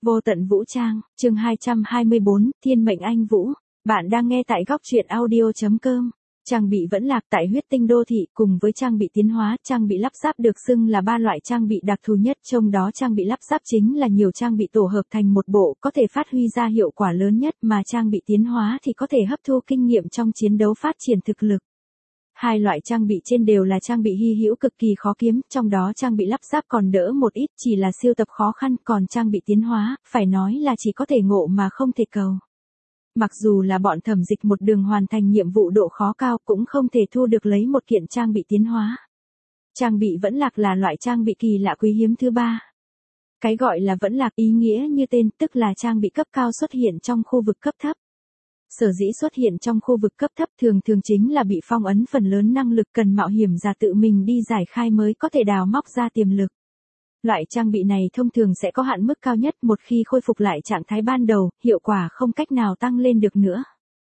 Vô tận vũ trang, chương 224, Thiên mệnh anh vũ. Bạn đang nghe tại góc truyện audio.com. Trang bị vẫn lạc tại huyết tinh đô thị cùng với trang bị tiến hóa, trang bị lắp ráp được xưng là 3 loại trang bị đặc thù nhất, trong đó trang bị lắp ráp chính là nhiều trang bị tổ hợp thành một bộ, có thể phát huy ra hiệu quả lớn nhất, mà trang bị tiến hóa thì có thể hấp thu kinh nghiệm trong chiến đấu phát triển thực lực. Hai loại trang bị trên đều là trang bị hy hữu cực kỳ khó kiếm, trong đó trang bị lắp ráp còn đỡ một ít, chỉ là siêu tập khó khăn, còn trang bị tiến hóa, phải nói là chỉ có thể ngộ mà không thể cầu. Mặc dù là bọn Thẩm Dịch một đường hoàn thành nhiệm vụ độ khó cao cũng không thể thu được lấy một kiện trang bị tiến hóa. Trang bị vẫn lạc là loại trang bị kỳ lạ quý hiếm thứ ba. Cái gọi là vẫn lạc ý nghĩa như tên, tức là trang bị cấp cao xuất hiện trong khu vực cấp thấp. Sở dĩ xuất hiện trong khu vực cấp thấp thường chính là bị phong ấn, phần lớn năng lực cần mạo hiểm ra tự mình đi giải khai mới có thể đào móc ra tiềm lực. Loại trang bị này thông thường sẽ có hạn mức cao nhất, một khi khôi phục lại trạng thái ban đầu, hiệu quả không cách nào tăng lên được nữa.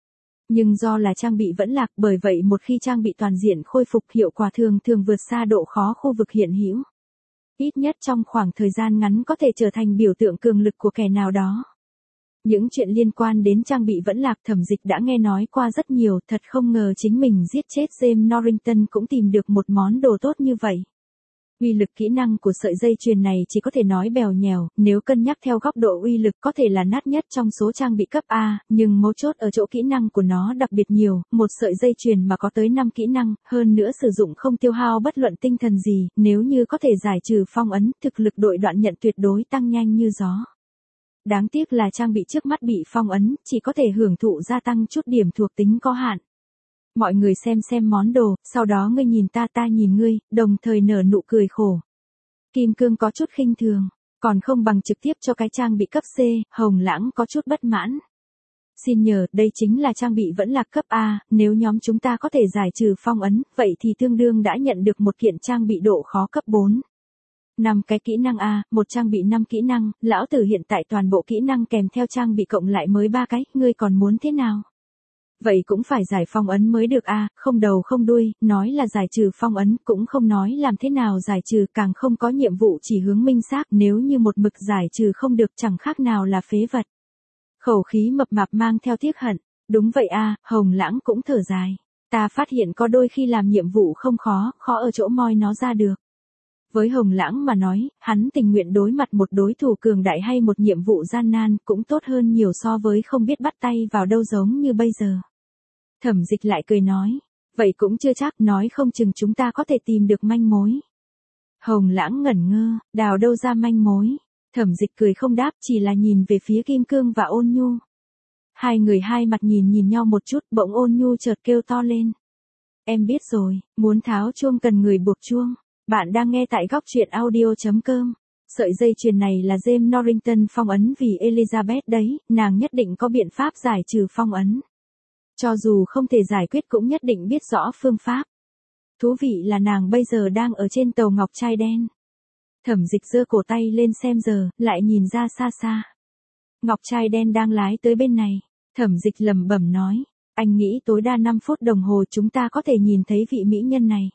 Nhưng do là trang bị vẫn lạc, bởi vậy một khi trang bị toàn diện khôi phục, hiệu quả thường vượt xa độ khó khu vực hiện hữu. Ít nhất trong khoảng thời gian ngắn có thể trở thành biểu tượng cường lực của kẻ nào đó. Những chuyện liên quan đến trang bị vẫn lạc Thẩm Dịch đã nghe nói qua rất nhiều, thật không ngờ chính mình giết chết James Norrington cũng tìm được một món đồ tốt như vậy. Uy lực kỹ năng của sợi dây chuyền này chỉ có thể nói bèo nhèo, nếu cân nhắc theo góc độ uy lực có thể là nát nhất trong số trang bị cấp A, nhưng mấu chốt ở chỗ kỹ năng của nó đặc biệt nhiều, một sợi dây chuyền mà có tới 5 kỹ năng, hơn nữa sử dụng không tiêu hao bất luận tinh thần gì, nếu như có thể giải trừ phong ấn, thực lực đội đoạn nhận tuyệt đối tăng nhanh như gió. Đáng tiếc là trang bị trước mắt bị phong ấn, chỉ có thể hưởng thụ gia tăng chút điểm thuộc tính có hạn. Mọi người xem món đồ, sau đó ngươi nhìn ta nhìn ngươi, đồng thời nở nụ cười khổ. Kim Cương có chút khinh thường, còn không bằng trực tiếp cho cái trang bị cấp C, Hồng Lãng có chút bất mãn. Xin nhờ, đây chính là trang bị vẫn lạc cấp A, nếu nhóm chúng ta có thể giải trừ phong ấn, vậy thì tương đương đã nhận được một kiện trang bị độ khó cấp 4. 5 cái kỹ năng A, một trang bị 5 kỹ năng, lão tử hiện tại toàn bộ kỹ năng kèm theo trang bị cộng lại mới 3 cái, ngươi còn muốn thế nào? Vậy cũng phải giải phong ấn mới được A, không đầu không đuôi, nói là giải trừ phong ấn, cũng không nói làm thế nào giải trừ, càng không có nhiệm vụ chỉ hướng minh xác, nếu như một mực giải trừ không được chẳng khác nào là phế vật. Khẩu khí mập mạp mang theo tiếc hận, đúng vậy A, Hồng Lãng cũng thở dài. Ta phát hiện có đôi khi làm nhiệm vụ không khó ở chỗ moi nó ra được. Với Hồng Lãng mà nói, hắn tình nguyện đối mặt một đối thủ cường đại hay một nhiệm vụ gian nan cũng tốt hơn nhiều so với không biết bắt tay vào đâu giống như bây giờ. Thẩm Dịch lại cười nói, vậy cũng chưa chắc, nói không chừng chúng ta có thể tìm được manh mối. Hồng Lãng ngẩn ngơ, đào đâu ra manh mối. Thẩm Dịch cười không đáp, chỉ là nhìn về phía Kim Cương và Ôn Nhu. Hai người hai mặt nhìn nhau một chút, bỗng Ôn Nhu chợt kêu to lên. Em biết rồi, muốn tháo chuông cần người buộc chuông. Bạn đang nghe tại góc truyện audio.com. Sợi dây chuyền này là James Norrington phong ấn vì Elizabeth đấy, nàng nhất định có biện pháp giải trừ phong ấn. Cho dù không thể giải quyết cũng nhất định biết rõ phương pháp. Thú vị là nàng bây giờ đang ở trên tàu ngọc trai đen. Thẩm Dịch giơ cổ tay lên xem giờ, lại nhìn ra xa. Ngọc trai đen đang lái tới bên này. Thẩm Dịch lẩm bẩm nói, anh nghĩ tối đa 5 phút đồng hồ chúng ta có thể nhìn thấy vị mỹ nhân này.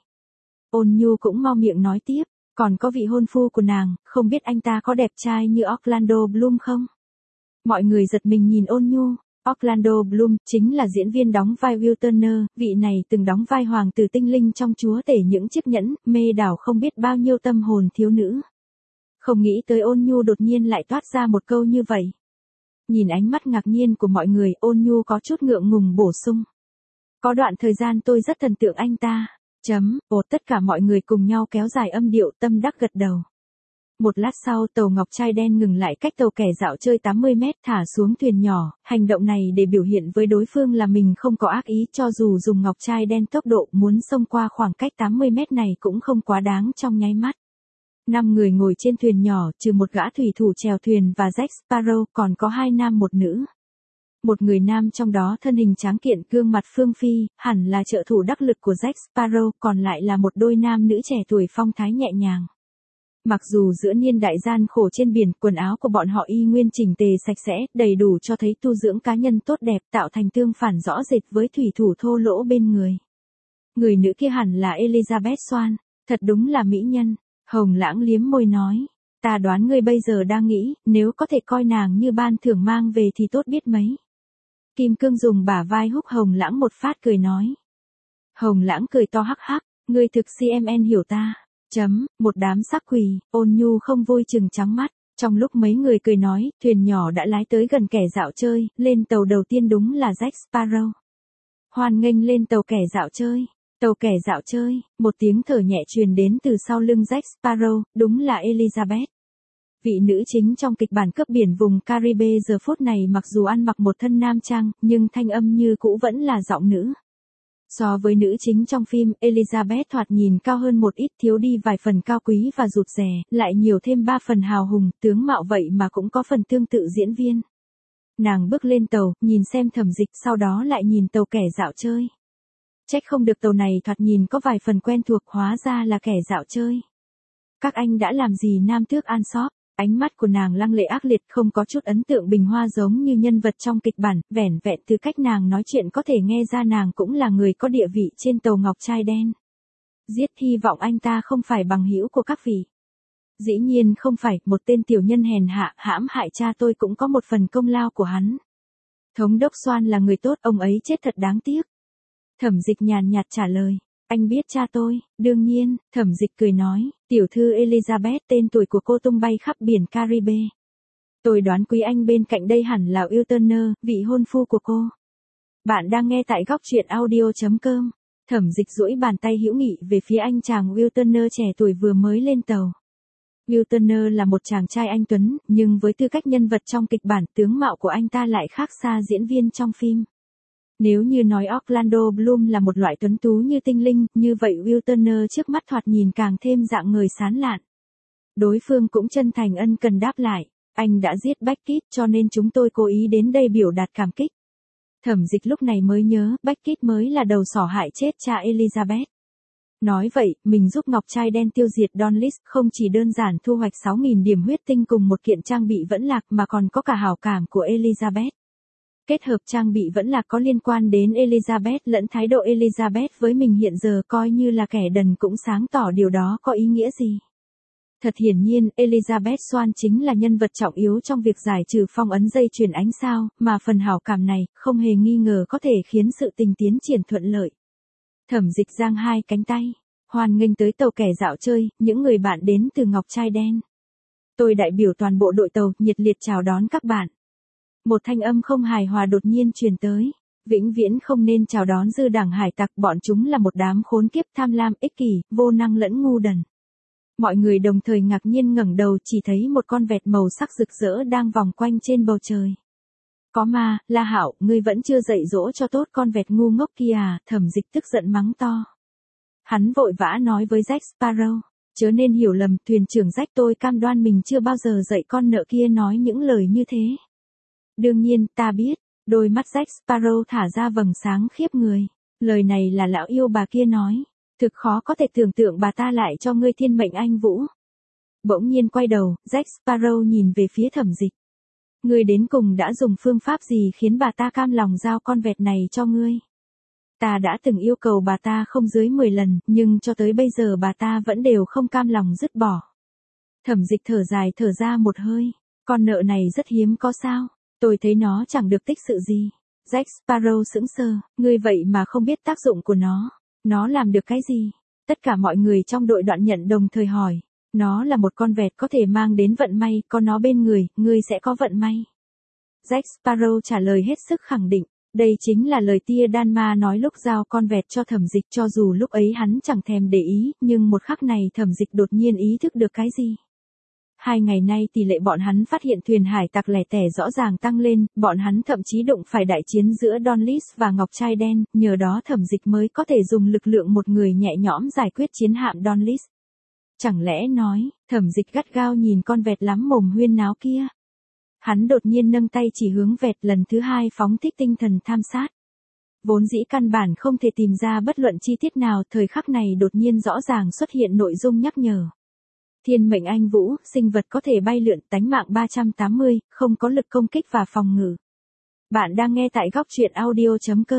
Ôn Nhu cũng mau miệng nói tiếp, còn có vị hôn phu của nàng, không biết anh ta có đẹp trai như Orlando Bloom không? Mọi người giật mình nhìn Ôn Nhu. Orlando Bloom chính là diễn viên đóng vai Will Turner, vị này từng đóng vai hoàng tử tinh linh trong Chúa tể những chiếc nhẫn, mê đảo không biết bao nhiêu tâm hồn thiếu nữ. Không nghĩ tới Ôn Nhu đột nhiên lại toát ra một câu như vậy. Nhìn ánh mắt ngạc nhiên của mọi người, Ôn Nhu có chút ngượng ngùng bổ sung. Có đoạn thời gian tôi rất thần tượng anh ta. Tất cả mọi người cùng nhau kéo dài âm điệu, tâm đắc gật đầu. Một lát sau tàu ngọc trai đen ngừng lại cách tàu kẻ dạo chơi 80 mét, thả xuống thuyền nhỏ, hành động này để biểu hiện với đối phương là mình không có ác ý, cho dù dùng ngọc trai đen tốc độ muốn xông qua khoảng cách 80 mét này cũng không quá đáng trong nháy mắt. 5 người ngồi trên thuyền nhỏ, trừ một gã thủy thủ chèo thuyền và Jack Sparrow, còn có 2 nam một nữ. Một người nam trong đó thân hình tráng kiện, gương mặt phương phi, hẳn là trợ thủ đắc lực của Jack Sparrow, còn lại là một đôi nam nữ trẻ tuổi phong thái nhẹ nhàng. Mặc dù giữa niên đại gian khổ trên biển, quần áo của bọn họ y nguyên chỉnh tề sạch sẽ, đầy đủ cho thấy tu dưỡng cá nhân tốt đẹp, tạo thành tương phản rõ rệt với thủy thủ thô lỗ bên người. Người nữ kia hẳn là Elizabeth Swann, thật đúng là mỹ nhân. Hồng Lãng liếm môi nói, Ta đoán ngươi bây giờ đang nghĩ, nếu có thể coi nàng như ban thưởng mang về thì tốt biết mấy. Kim Cương dùng bả vai húc Hồng Lãng một phát cười nói. Hồng Lãng cười to hắc hắc, ngươi thực CMN hiểu ta. Một đám sắc quỷ, Ôn Nhu không vui chừng trắng mắt. Trong lúc mấy người cười nói, thuyền nhỏ đã lái tới gần kẻ dạo chơi, lên tàu đầu tiên đúng là Jack Sparrow. Hoan nghênh lên tàu kẻ dạo chơi. Tàu kẻ dạo chơi, một tiếng thở nhẹ truyền đến từ sau lưng Jack Sparrow, đúng là Elizabeth. Vị nữ chính trong kịch bản cướp biển vùng Caribe giờ phút này mặc dù ăn mặc một thân nam trang, nhưng thanh âm như cũ vẫn là giọng nữ. So với nữ chính trong phim, Elizabeth thoạt nhìn cao hơn một ít, thiếu đi vài phần cao quý và rụt rè, lại nhiều thêm 3 phần hào hùng, tướng mạo vậy mà cũng có phần tương tự diễn viên. Nàng bước lên tàu, nhìn xem Thẩm Dịch, sau đó lại nhìn tàu kẻ dạo chơi. Trách không được tàu này thoạt nhìn có vài phần quen thuộc, hóa ra là kẻ dạo chơi. Các anh đã làm gì nam tước An Sóc? Ánh mắt của nàng lăng lệ ác liệt, không có chút ấn tượng bình hoa giống như nhân vật trong kịch bản, vẻn vẹn từ cách nàng nói chuyện có thể nghe ra nàng cũng là người có địa vị trên tàu ngọc trai đen. Giết, hy vọng anh ta không phải bằng hữu của các vị. Dĩ nhiên không phải, một tên tiểu nhân hèn hạ, hãm hại cha tôi cũng có một phần công lao của hắn. Thống đốc Soan là người tốt, ông ấy chết thật đáng tiếc. Thẩm Dịch nhàn nhạt trả lời. Anh biết cha tôi, đương nhiên, Thẩm Dịch cười nói, tiểu thư Elizabeth, tên tuổi của cô tung bay khắp biển Caribe. Tôi đoán quý anh bên cạnh đây hẳn là Will Turner, vị hôn phu của cô. Bạn đang nghe tại góc truyện audio.com. Thẩm Dịch duỗi bàn tay hữu nghị về phía anh chàng Will Turner trẻ tuổi vừa mới lên tàu. Will Turner là một chàng trai anh tuấn, nhưng với tư cách nhân vật trong kịch bản, tướng mạo của anh ta lại khác xa diễn viên trong phim. Nếu như nói Orlando Bloom là một loại tuấn tú như tinh linh, như vậy Will Turner trước mắt thoạt nhìn càng thêm dạng người sán lạn. Đối phương cũng chân thành ân cần đáp lại, anh đã giết Beckett cho nên chúng tôi cố ý đến đây biểu đạt cảm kích. Thẩm Dịch lúc này mới nhớ, Beckett mới là đầu sỏ hại chết cha Elizabeth. Nói vậy, mình giúp Ngọc Trai Đen tiêu diệt Don List không chỉ đơn giản thu hoạch 6.000 điểm huyết tinh cùng một kiện trang bị vẫn lạc mà còn có cả hảo cảm của Elizabeth. Kết hợp trang bị vẫn là có liên quan đến Elizabeth lẫn thái độ Elizabeth với mình hiện giờ coi như là kẻ đần cũng sáng tỏ điều đó có ý nghĩa gì. Thật hiển nhiên, Elizabeth Swan chính là nhân vật trọng yếu trong việc giải trừ phong ấn dây chuyền ánh sao, mà phần hảo cảm này, không hề nghi ngờ có thể khiến sự tình tiến triển thuận lợi. Thẩm Dịch giang hai cánh tay, hoan nghênh tới tàu kẻ dạo chơi, những người bạn đến từ Ngọc Trai Đen. Tôi đại biểu toàn bộ đội tàu, nhiệt liệt chào đón các bạn. Một thanh âm không hài hòa đột nhiên truyền tới. Vĩnh viễn không nên chào đón dư đảng hải tặc, bọn chúng là một đám khốn kiếp tham lam, ích kỷ, vô năng lẫn ngu đần. Mọi người đồng thời ngạc nhiên ngẩng đầu, chỉ thấy một con vẹt màu sắc rực rỡ đang vòng quanh trên bầu trời. Có ma, La Hạo, ngươi vẫn chưa dạy dỗ cho tốt con vẹt ngu ngốc kia à? Thẩm Dịch tức giận mắng to. Hắn vội vã nói với Jack Sparrow, chớ nên hiểu lầm, thuyền trưởng Jack, tôi cam đoan mình chưa bao giờ dạy con nợ kia nói những lời như thế. Đương nhiên, ta biết. Đôi mắt Jack Sparrow thả ra vầng sáng khiếp người. Lời này là lão yêu bà kia nói. Thực khó có thể tưởng tượng bà ta lại cho ngươi thiên mệnh anh vũ. Bỗng nhiên quay đầu, Jack Sparrow nhìn về phía Thẩm Dịch. Ngươi đến cùng đã dùng phương pháp gì khiến bà ta cam lòng giao con vẹt này cho ngươi? Ta đã từng yêu cầu bà ta không dưới 10 lần, nhưng cho tới bây giờ bà ta vẫn đều không cam lòng dứt bỏ. Thẩm Dịch thở dài thở ra một hơi. Con nợ này rất hiếm có sao? Tôi thấy nó chẳng được tích sự gì. Jack Sparrow sững sờ, ngươi vậy mà không biết tác dụng của nó. Nó làm được cái gì? Tất cả mọi người trong đội Đoạn Nhận đồng thời hỏi. Nó là một con vẹt có thể mang đến vận may, có nó bên người, ngươi sẽ có vận may. Jack Sparrow trả lời hết sức khẳng định. Đây chính là lời tia đan ma nói lúc giao con vẹt cho Thẩm Dịch, cho dù lúc ấy hắn chẳng thèm để ý, nhưng một khắc này Thẩm Dịch đột nhiên ý thức được cái gì. 2 ngày nay tỷ lệ bọn hắn phát hiện thuyền hải tặc lẻ tẻ rõ ràng tăng lên, bọn hắn thậm chí đụng phải đại chiến giữa Don List và Ngọc Trai Đen, nhờ đó Thẩm Dịch mới có thể dùng lực lượng một người nhẹ nhõm giải quyết chiến hạm Don List. Chẳng lẽ nói, Thẩm Dịch gắt gao nhìn con vẹt lắm mồm huyên náo kia. Hắn đột nhiên nâng tay chỉ hướng vẹt, lần thứ 2 phóng thích tinh thần tham sát. Vốn dĩ căn bản không thể tìm ra bất luận chi tiết nào, thời khắc này đột nhiên rõ ràng xuất hiện nội dung nhắc nhở. Thiên mệnh anh vũ, sinh vật có thể bay lượn, tánh mạng 380, không có lực công kích và phòng ngự. Bạn đang nghe tại góc truyện audio.com.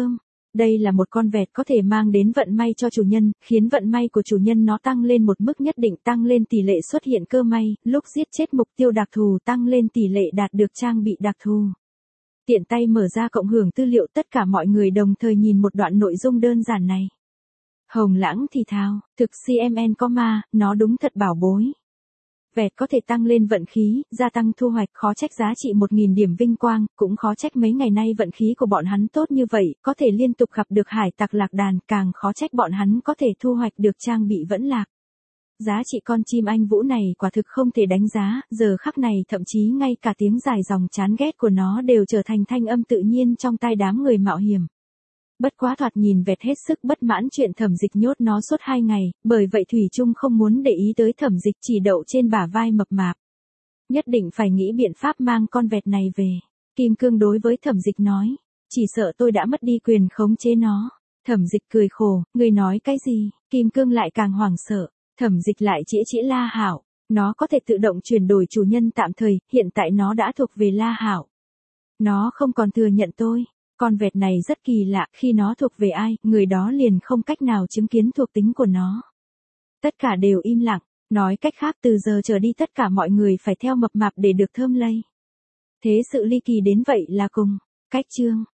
Đây là một con vẹt có thể mang đến vận may cho chủ nhân, khiến vận may của chủ nhân nó tăng lên một mức nhất định, tăng lên tỷ lệ xuất hiện cơ may, lúc giết chết mục tiêu đặc thù tăng lên tỷ lệ đạt được trang bị đặc thù. Tiện tay mở ra cộng hưởng tư liệu, tất cả mọi người đồng thời nhìn một đoạn nội dung đơn giản này. Hồng Lãng thì thào, thực CMN có ma, nó đúng thật bảo bối. Vẹt có thể tăng lên vận khí, gia tăng thu hoạch, khó trách giá trị 1.000 điểm vinh quang, cũng khó trách mấy ngày nay vận khí của bọn hắn tốt như vậy, có thể liên tục gặp được hải tặc lạc đàn, càng khó trách bọn hắn có thể thu hoạch được trang bị vẫn lạc. Giá trị con chim anh vũ này quả thực không thể đánh giá, giờ khắc này thậm chí ngay cả tiếng dài dòng chán ghét của nó đều trở thành thanh âm tự nhiên trong tai đám người mạo hiểm. Bất quá thoạt nhìn vẹt hết sức bất mãn chuyện Thẩm Dịch nhốt nó suốt 2 ngày, bởi vậy thủy chung không muốn để ý tới Thẩm Dịch, chỉ đậu trên bả vai mập mạp. Nhất định phải nghĩ biện pháp mang con vẹt này về. Kim Cương đối với Thẩm Dịch nói, chỉ sợ tôi đã mất đi quyền khống chế nó. Thẩm Dịch cười khổ, người nói cái gì? Kim Cương lại càng hoảng sợ. Thẩm Dịch lại chĩa chĩa La Hạo, nó có thể tự động chuyển đổi chủ nhân tạm thời, hiện tại nó đã thuộc về La Hạo. Nó không còn thừa nhận tôi. Con vẹt này rất kỳ lạ, khi nó thuộc về ai, người đó liền không cách nào chứng kiến thuộc tính của nó. Tất cả đều im lặng, nói cách khác từ giờ trở đi tất cả mọi người phải theo mập mạp để được thơm lây. Thế sự ly kỳ đến vậy là cùng. Cách chương